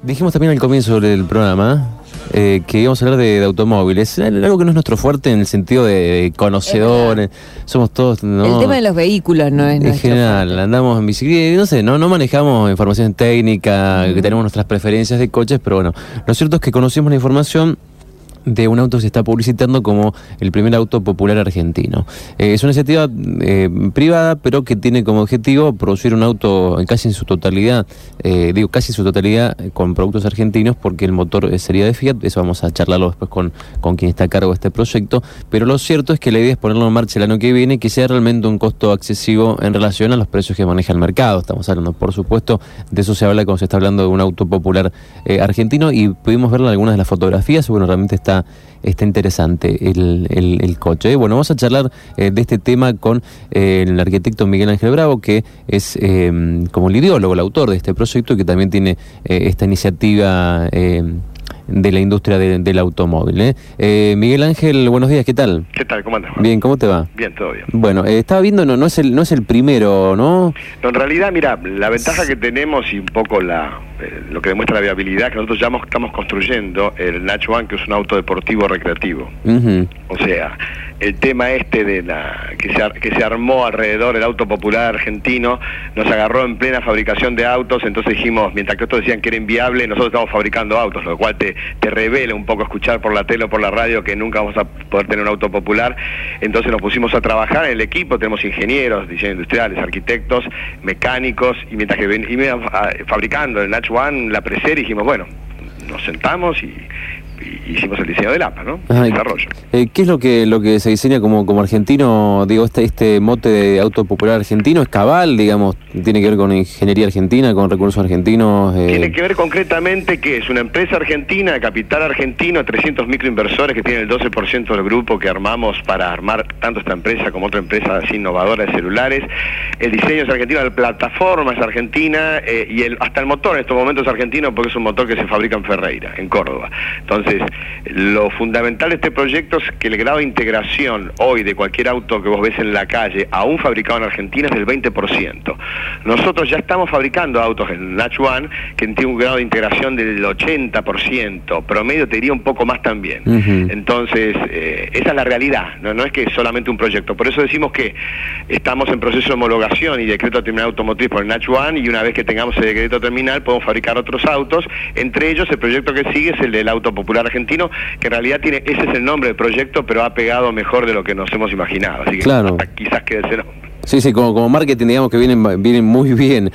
Dijimos también al comienzo del programa que íbamos a hablar de automóviles, algo que no es nuestro fuerte en el sentido de conocedores, somos todos... ¿no? El tema de los vehículos no es en nuestro general, fuerte. andamos en bicicleta, no sé, no manejamos información técnica, que tenemos nuestras preferencias de coches, pero bueno, lo cierto es que conocimos la información de un auto que se está publicitando como el primer auto popular argentino. Es una iniciativa privada, pero que tiene como objetivo producir un auto casi en su totalidad, con productos argentinos, porque el motor sería de Fiat. Eso vamos a charlarlo después con quien está a cargo de este proyecto, pero lo cierto es que la idea es ponerlo en marcha el año que viene, que sea realmente un costo accesivo en relación a los precios que maneja el mercado. Estamos hablando, por supuesto, de eso se habla cuando se está hablando de un auto popular argentino, y pudimos verlo en algunas de las fotografías. Bueno, realmente está interesante el coche. Bueno, vamos a charlar de este tema con el arquitecto Miguel Ángel Bravo, que es como el ideólogo, el autor de este proyecto, y que también tiene esta iniciativa de la industria del automóvil. Miguel Ángel, buenos días, ¿qué tal? ¿Qué tal? ¿Cómo andas, Juan? Bien, ¿cómo te va? Bien, todo bien. Bueno, estaba viendo, no es el primero, ¿no? No, en realidad, mira, la ventaja que tenemos y un poco lo que demuestra la viabilidad, que nosotros ya estamos construyendo el Natch One, que es un auto deportivo recreativo. O sea, el tema que se armó alrededor del auto popular argentino, nos agarró en plena fabricación de autos. Entonces dijimos, mientras que otros decían que era inviable, nosotros estamos fabricando autos, lo cual te revela un poco escuchar por la tele o por la radio que nunca vamos a poder tener un auto popular. Entonces nos pusimos a trabajar en el equipo, tenemos ingenieros, diseños industriales, arquitectos, mecánicos, y mientras que íbamos fabricando el Natch One, la preserie, dijimos, bueno, nos sentamos y hicimos el diseño del APA, ¿no? El desarrollo. ¿Qué es lo que se diseña como argentino? Digo, este mote de auto popular argentino es cabal, digamos, tiene que ver con ingeniería argentina, con recursos argentinos. Tiene que ver concretamente que es una empresa argentina, de capital argentino, 300 microinversores que tienen el 12% del grupo que armamos para armar tanto esta empresa como otra empresa así innovadora de celulares. El diseño es argentino, la plataforma es argentina, y hasta el motor en estos momentos es argentino, porque es un motor que se fabrica en Ferreira, en Córdoba. Entonces, lo fundamental de este proyecto es que el grado de integración hoy de cualquier auto que vos ves en la calle, aún fabricado en Argentina, es del 20%. Nosotros ya estamos fabricando autos en Natch One que tienen un grado de integración del 80%, promedio te diría un poco más también. Entonces, esa es la realidad, no es que es solamente un proyecto. Por eso decimos que estamos en proceso de homologación y decreto terminal automotriz por el Natch One, y una vez que tengamos el decreto terminal podemos fabricar otros autos. Entre ellos, el proyecto que sigue es el del auto popular argentino, que en realidad ese es el nombre del proyecto, pero ha pegado mejor de lo que nos hemos imaginado, así que claro, quizás quede ese nombre. Sí, como marketing, digamos que vienen muy bien.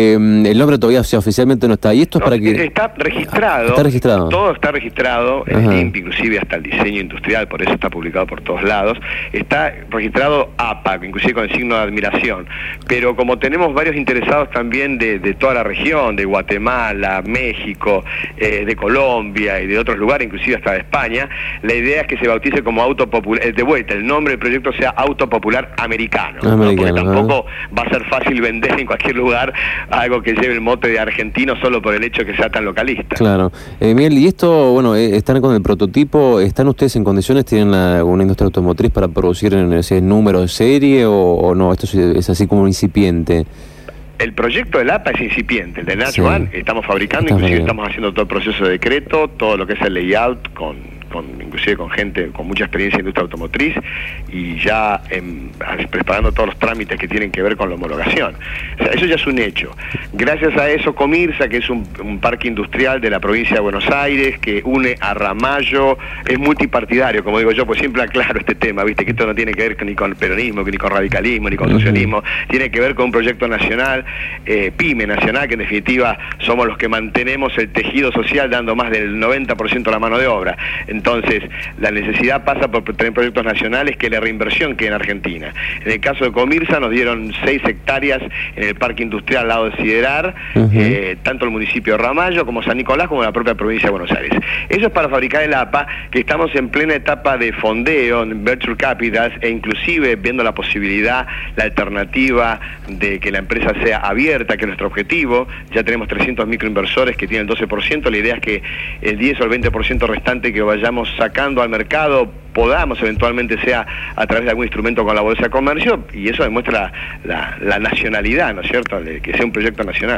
El nombre todavía oficialmente no está. ¿Y esto es para que...? Está registrado. Está registrado. Todo está registrado, el INPI, inclusive hasta el diseño industrial, por eso está publicado por todos lados. Está registrado APA, inclusive con el signo de admiración. Pero como tenemos varios interesados también de toda la región, de Guatemala, México, de Colombia y de otros lugares, inclusive hasta de España, la idea es que se bautice como Auto Popular, de vuelta, el nombre del proyecto sea Auto Popular Americano. Porque tampoco va a ser fácil vender en cualquier lugar algo que lleve el mote de argentino solo por el hecho de que sea tan localista. Claro. Miguel, y esto, bueno, ¿están con el prototipo? ¿Están ustedes en condiciones? ¿Tienen una industria automotriz para producir en ese número de serie o no? ¿Esto es así como incipiente? El proyecto del APA es incipiente, el de Natch One estamos fabricando, inclusive estamos haciendo todo el proceso de decreto, todo lo que es el layout, inclusive con gente con mucha experiencia en industria automotriz, y ya preparando todos los trámites que tienen que ver con la homologación. O sea, eso ya es un hecho. Gracias a eso, Comirsa, que es un parque industrial de la provincia de Buenos Aires, que une a Ramallo, es multipartidario, como digo yo, pues siempre aclaro este tema, viste que esto no tiene que ver ni con peronismo, ni con radicalismo, ni con socialismo, tiene que ver con un proyecto nacional, PYME nacional, que en definitiva somos los que mantenemos el tejido social dando más del 90% de la mano de obra. Entonces, la necesidad pasa por tener proyectos nacionales que la reinversión quede en Argentina. En el caso de Comirsa nos dieron 6 hectáreas en el parque industrial al lado de Siderar, tanto el municipio de Ramallo como San Nicolás como la propia provincia de Buenos Aires. Eso es para fabricar el APA, que estamos en plena etapa de fondeo, en Venture Capitals, e inclusive viendo la posibilidad, la alternativa de que la empresa sea abierta, que es nuestro objetivo. Ya tenemos 300 microinversores que tienen el 12%, la idea es que el 10 o el 20% restante que vayamos sacando al mercado podamos eventualmente sea a través de algún instrumento con la Bolsa de Comercio, y eso demuestra la nacionalidad, ¿no es cierto?, de que sea un proyecto nacional.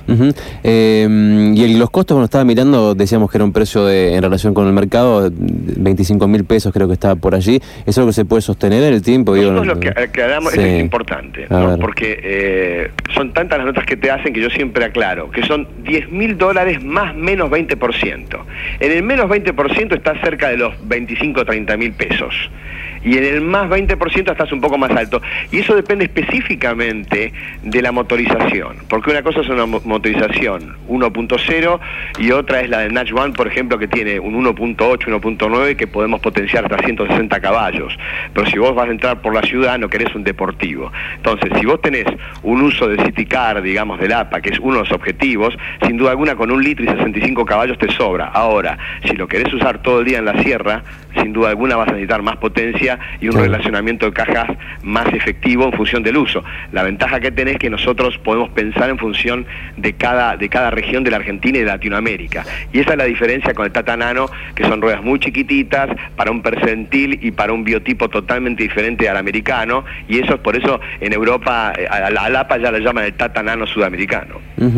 Y los costos, cuando estaba mirando, decíamos que era un precio en relación con el mercado, 25.000 pesos creo que estaba por allí. ¿Es algo que se puede sostener en el tiempo? Nosotros lo que hagamos es importante, ¿no? Porque son tantas las notas que te hacen que yo siempre aclaro que son $10.000 más menos 20%. En el menos 20% está cerca de los 25 o 30.000 pesos. Y en el más 20% estás un poco más alto. Y eso depende específicamente de la motorización. Porque una cosa es una motorización 1.0 y otra es la del Natch One, por ejemplo, que tiene un 1.8, 1.9 que podemos potenciar hasta 160 caballos. Pero si vos vas a entrar por la ciudad no querés un deportivo. Entonces, si vos tenés un uso de City Car, digamos, del APA, que es uno de los objetivos, sin duda alguna con 1 litro y 65 caballos te sobra. Ahora, si lo querés usar todo el día en la sierra, sin duda alguna vas a necesitar más potencia y un relacionamiento de cajas más efectivo en función del uso. La ventaja que tenés es que nosotros podemos pensar en función de cada región de la Argentina y de Latinoamérica. Y esa es la diferencia con el Tata Nano, que son ruedas muy chiquititas, para un percentil y para un biotipo totalmente diferente al americano, y eso es por eso en Europa al APA ya le llaman el Tata Nano sudamericano.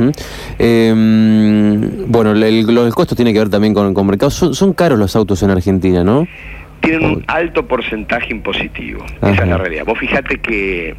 Bueno, el costo tiene que ver también con mercados. Son caros los autos en Argentina, ¿no? Tienen un alto porcentaje impositivo. Esa es la realidad. Vos fijate que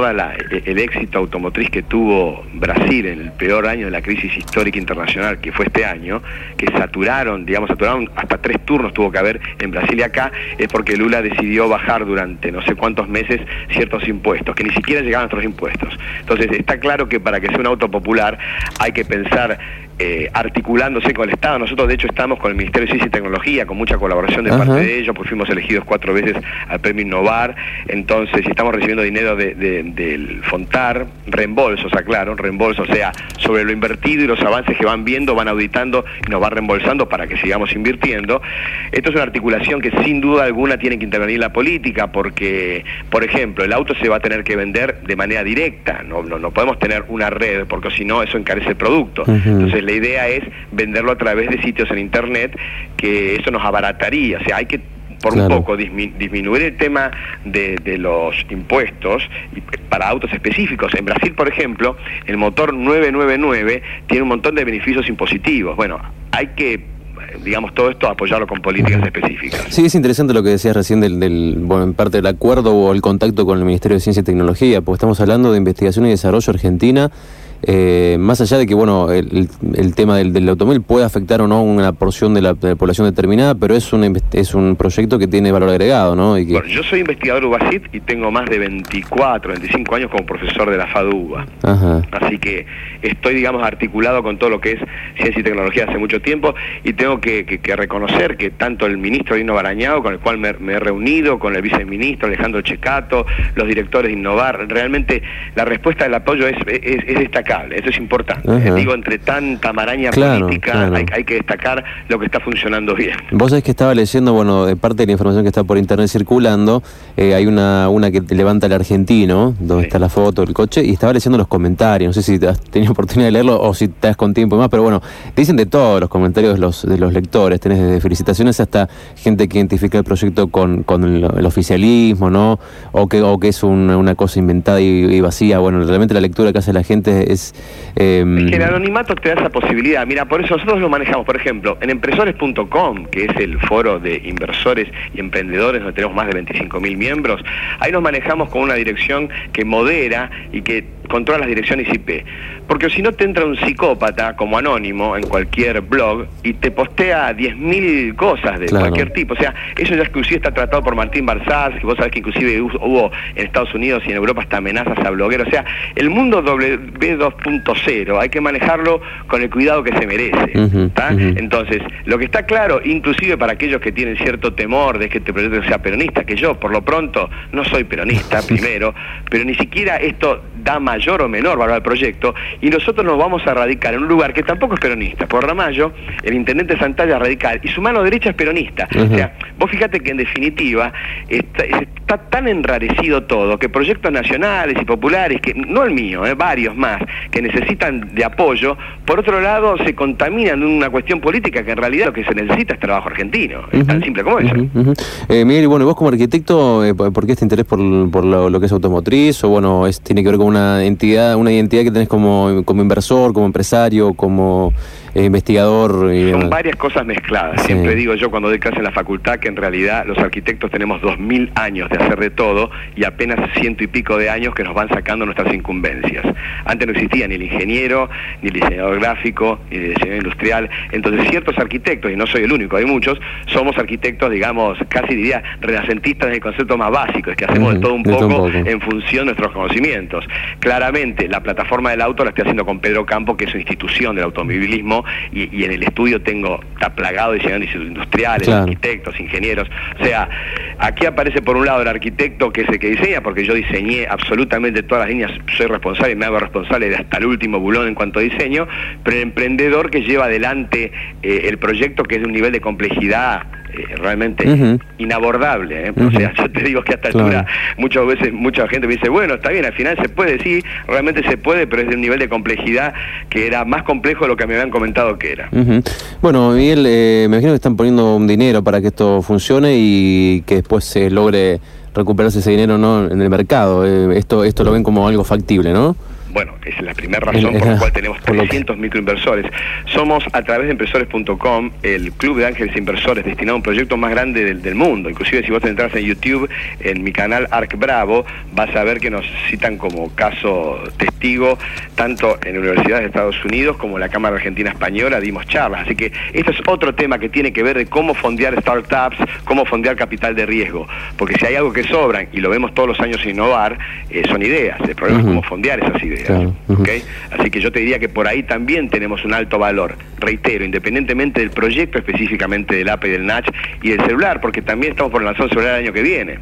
el éxito automotriz que tuvo Brasil en el peor año de la crisis histórica internacional, que fue este año, que saturaron hasta 3 turnos tuvo que haber en Brasil y acá, es porque Lula decidió bajar durante no sé cuántos meses ciertos impuestos, que ni siquiera llegaban a nuestros impuestos. Entonces está claro que para que sea un auto popular hay que pensar articulándose con el Estado. Nosotros de hecho estamos con el Ministerio de Ciencia y Tecnología, con mucha colaboración de parte de ellos, pues fuimos elegidos 4 veces al premio Innovar. Entonces estamos recibiendo dinero del FONTAR, reembolsos, aclaro, reembolsos, o sea, sobre lo invertido y los avances que van viendo, van auditando y nos van reembolsando para que sigamos invirtiendo. Esto es una articulación que sin duda alguna tiene que intervenir la política, porque, por ejemplo, el auto se va a tener que vender de manera directa, no podemos tener una red, porque si no eso encarece el producto. Entonces la idea es venderlo a través de sitios en internet, que eso nos abarataría, o sea, hay que por un poco disminuir el tema de los impuestos para autos específicos. En Brasil, por ejemplo, el motor 999 tiene un montón de beneficios impositivos. Bueno, hay que, digamos, todo esto apoyarlo con políticas específicas. Sí, es interesante lo que decías recién bueno, en parte del acuerdo o el contacto con el Ministerio de Ciencia y Tecnología, porque estamos hablando de investigación y desarrollo argentina. Más allá de que bueno el tema del automóvil puede afectar o no una porción de la población determinada, pero es un proyecto que tiene valor agregado, ¿no? Y que... Bueno, yo soy investigador UBACIT y tengo más de 24, 25 años como profesor de la FADUBA. Así que estoy, digamos, articulado con todo lo que es ciencia y tecnología hace mucho tiempo, y tengo que reconocer que tanto el ministro Lino Barañao, con el cual me he reunido, con el viceministro Alejandro Checato, los directores de Innovar, realmente la respuesta del apoyo es destacable. Eso es importante. Digo, entre tanta maraña política, hay que destacar lo que está funcionando bien. Vos sabés que estaba leyendo, bueno, de parte de la información que está por internet circulando, hay una que te levanta el Argentino, donde está la foto del coche, y estaba leyendo los comentarios. No sé si has tenido oportunidad de leerlo o si te das con tiempo y más, pero bueno, dicen de todos los comentarios de los lectores. Tenés desde felicitaciones hasta gente que identifica el proyecto con el oficialismo, ¿no? O que es una cosa inventada y vacía. Bueno, realmente la lectura que hace la gente es que el anonimato te da esa posibilidad. Mira, por eso nosotros lo manejamos, por ejemplo, en empresores.com, que es el foro de inversores y emprendedores, donde tenemos más de 25.000 miembros. Ahí nos manejamos con una dirección que modera y que controla las direcciones IP. Porque si no te entra un psicópata como anónimo en cualquier blog y te postea 10.000 cosas de cualquier tipo. O sea, eso ya inclusive está tratado por Martín Barzás, que vos sabés que inclusive hubo en Estados Unidos y en Europa hasta amenazas a blogueros. O sea, el mundo W2.0 hay que manejarlo con el cuidado que se merece. Entonces, lo que está claro, inclusive para aquellos que tienen cierto temor de que este proyecto sea peronista, que yo por lo pronto no soy peronista, primero, pero ni siquiera esto da mayor o menor valor al proyecto, y nosotros nos vamos a radicar en un lugar que tampoco es peronista. Por Ramallo, el intendente Santalla es radical y su mano derecha es peronista. O sea, vos fíjate que en definitiva está está tan enrarecido todo que proyectos nacionales y populares, que no el mío, varios más, que necesitan de apoyo, por otro lado se contaminan de una cuestión política que en realidad lo que se necesita es trabajo argentino, es tan simple como eso. Miguel, y bueno, vos como arquitecto, ¿por qué este interés por lo que es automotriz? O bueno, tiene que ver con una identidad que tenés como inversor, como empresario, como investigador. Son varias cosas mezcladas. Sí. Siempre digo yo cuando doy clase en la facultad que en realidad los arquitectos tenemos 2000 años de hacer de todo y apenas 100 y pico de años que nos van sacando nuestras incumbencias. Antes no existía ni el ingeniero, ni el diseñador gráfico, ni el diseñador industrial. Entonces ciertos arquitectos, y no soy el único, hay muchos, somos arquitectos, digamos, casi diría renacentistas en el concepto más básico, es que hacemos de todo un poco en función de nuestros conocimientos. Claramente la plataforma del auto la estoy haciendo con Pedro Campo, que es una institución del automovilismo, y en el estudio está plagado de diseñadores industriales, claro, arquitectos, ingenieros. O sea, aquí aparece por un lado el arquitecto que es el que diseña, porque yo diseñé absolutamente todas las líneas, soy responsable y me hago responsable de hasta el último bulón en cuanto a diseño, pero el emprendedor que lleva adelante el proyecto, que es de un nivel de complejidad realmente inabordable, O sea, yo te digo que a esta altura muchas veces mucha gente me dice, bueno, está bien, al final se puede, sí, realmente se puede, pero es de un nivel de complejidad que era más complejo de lo que me habían comentado que era. Bueno, Miguel, me imagino que están poniendo un dinero para que esto funcione y que después se logre recuperarse ese dinero, ¿no?, en el mercado. Esto lo ven como algo factible, ¿no? Bueno, esa es la primera razón por la cual tenemos 300 microinversores. Somos, a través de inversores.com, el club de ángeles inversores destinado a un proyecto más grande del mundo. Inclusive si vos te entras en YouTube, en mi canal Arc Bravo, vas a ver que nos citan como caso testigo, tanto en universidades de Estados Unidos como en la Cámara Argentina Española, dimos charlas. Así que esto es otro tema que tiene que ver de cómo fondear startups, cómo fondear capital de riesgo. Porque si hay algo que sobran, y lo vemos todos los años innovar, son ideas. El problema es cómo fondear esas ideas. Claro. ¿Okay? Así que yo te diría que por ahí también tenemos un alto valor, reitero, independientemente del proyecto, específicamente del APA y del NACH y del celular, porque también estamos por lanzar un celular el año que viene.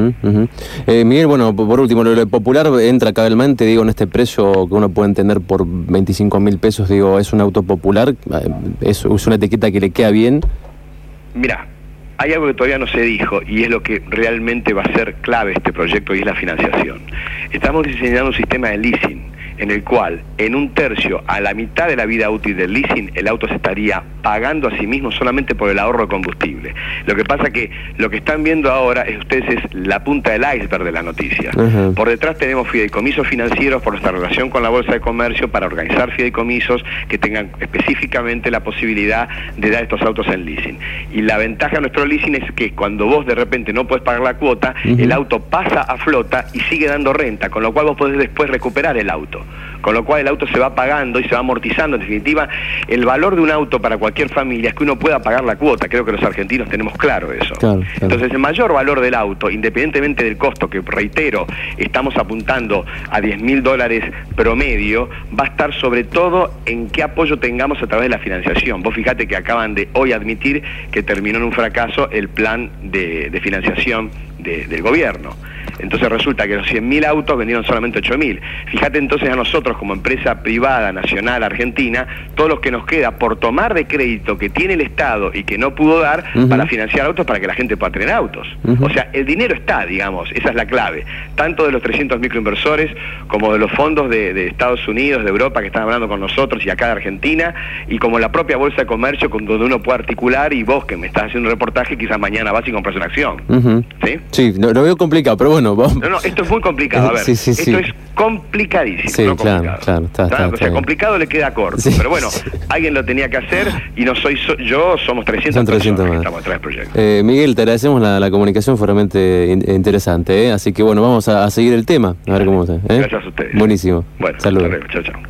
Miguel, bueno, por último, lo popular entra cabelmente, digo, en este precio que uno puede entender por 25.000 pesos, digo, ¿es un auto popular? ¿Es una etiqueta que le queda bien? Mirá, hay algo que todavía no se dijo y es lo que realmente va a ser clave este proyecto, y es la financiación. Estamos diseñando un sistema de leasing en el cual en un tercio, a la mitad de la vida útil del leasing, el auto se estaría pagando a sí mismo solamente por el ahorro de combustible. Lo que pasa que lo que están viendo ahora ustedes es la punta del iceberg de la noticia. Por detrás tenemos fideicomisos financieros por nuestra relación con la Bolsa de Comercio para organizar fideicomisos que tengan específicamente la posibilidad de dar estos autos en leasing. Y la ventaja de nuestro leasing es que cuando vos de repente no podés pagar la cuota, el auto pasa a flota y sigue dando renta, con lo cual vos podés después recuperar el auto. Con lo cual el auto se va pagando y se va amortizando. En definitiva, el valor de un auto para cualquier familia es que uno pueda pagar la cuota. Creo que los argentinos tenemos claro eso. Claro. Entonces el mayor valor del auto, independientemente del costo, que reitero, estamos apuntando a $10.000 promedio, va a estar sobre todo en qué apoyo tengamos a través de la financiación. Vos fijate que acaban de hoy admitir que terminó en un fracaso el plan de financiación del gobierno. Entonces resulta que los 100.000 autos vendieron solamente 8.000. Fíjate entonces a nosotros como empresa privada, nacional, argentina, todo lo que nos queda por tomar de crédito que tiene el Estado y que no pudo dar para financiar autos para que la gente pueda tener autos. O sea, el dinero está, digamos, esa es la clave, tanto de los 300 microinversores como de los fondos de Estados Unidos, de Europa, que están hablando con nosotros y acá de Argentina, y como la propia Bolsa de Comercio, donde uno puede articular, y vos que me estás haciendo un reportaje, quizás mañana vas y compras una acción. ¿Sí? Sí, lo veo complicado, pero bueno, vamos. No, esto es muy complicado, a ver, esto es complicadísimo, sí, no complicado. Claro, o sea, complicado le queda corto, pero bueno, alguien lo tenía que hacer y no soy yo, somos 300 personas que estamos detrás del proyecto. Miguel, te agradecemos la comunicación, fue realmente interesante, así que bueno, vamos a seguir el tema, a ver cómo se. Gracias a ustedes. Buenísimo. Bueno, saludos. Chao, chao.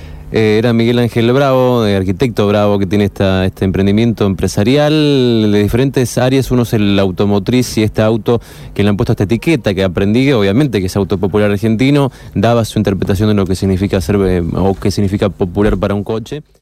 Era Miguel Ángel Bravo, arquitecto Bravo, que tiene este emprendimiento empresarial de diferentes áreas. Uno es el automotriz, y este auto que le han puesto esta etiqueta, que aprendí, obviamente, que es auto popular argentino, daba su interpretación de lo que significa ser o qué significa popular para un coche.